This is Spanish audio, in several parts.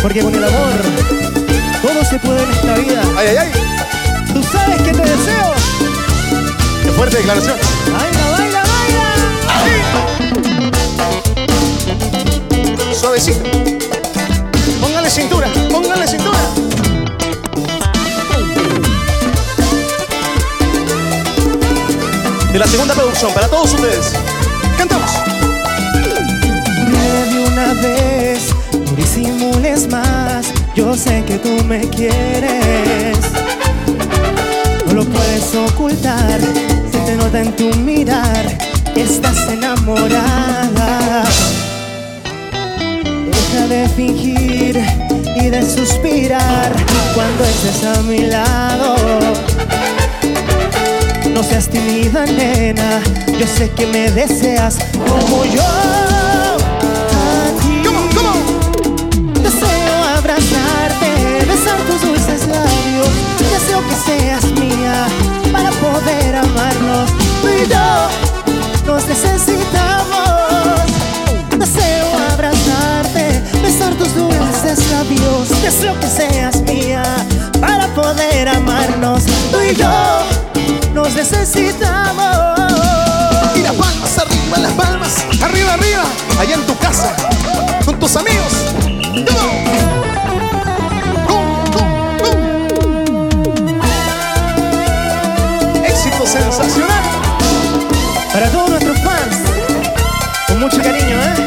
Porque con el amor todo se puede en esta vida. Ay, ay, ay. Tú sabes que te deseo. Qué fuerte declaración. Baila, baila, baila. Suavecito. Póngale cintura, póngale cintura. De la segunda producción, para todos ustedes. Cantamos. Dime de una vez, no disimules más. Yo sé que tú me quieres. No lo puedes ocultar. Se te nota en tu mirar que estás enamorada. Deja de fingir y de suspirar cuando estés a mi lado. No seas tímida, nena. Yo sé que me deseas como yo a ti. Come on. Deseo abrazarte, besar tus dulces labios. Deseo que seas mía para poder amarnos. Tú y yo nos necesitamos. Deseo abrazarte, besar tus dulces labios. Deseo que seas mía para poder amarnos. Tú y yo nos necesitamos. Y las palmas arriba, las palmas arriba, arriba. Allá en tu casa, con tus amigos. Éxito sensacional. Para todos nuestros fans, con mucho cariño, ¿eh?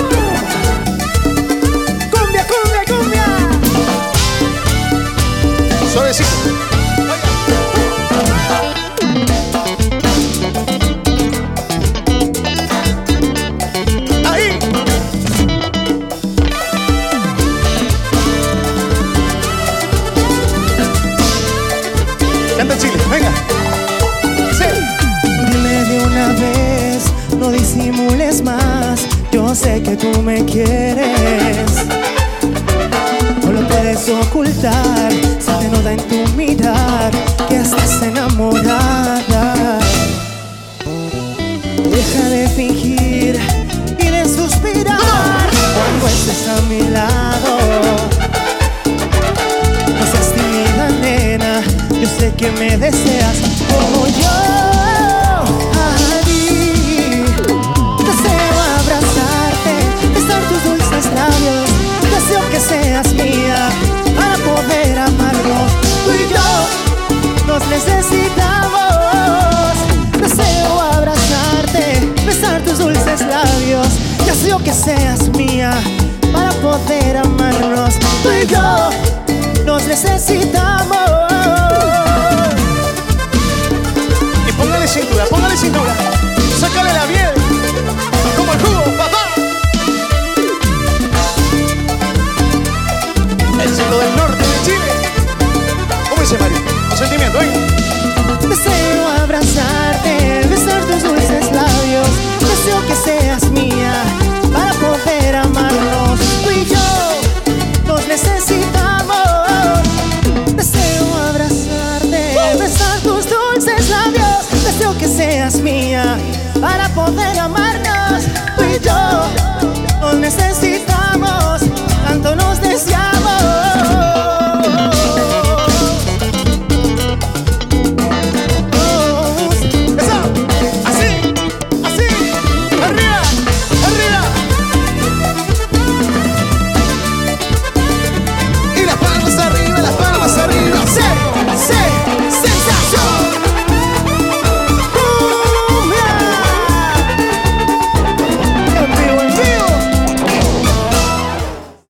¡Cumbia, cumbia, cumbia! Suavecito. Ahí. Canta Chile, venga. Sí. Dime de una vez, no disimules más. Yo sé que tú me quieres. No lo puedes ocultar. Se te nota en tu mirar que estás enamorada. Deja de fingir y de suspirar cuando estés a mi lado. No seas tímida, nena. Yo sé que me deseas como yo a ti. Deseo abrazarte, besar tus dulces labios. Deseo que seas mía para poder amarnos. Tú y yo nos necesitamos. Deseo abrazarte, besar tus dulces labios. Deseo que seas mía para poder amarnos. Tú y yo nos necesitamos. Y póngale cintura, póngale cintura.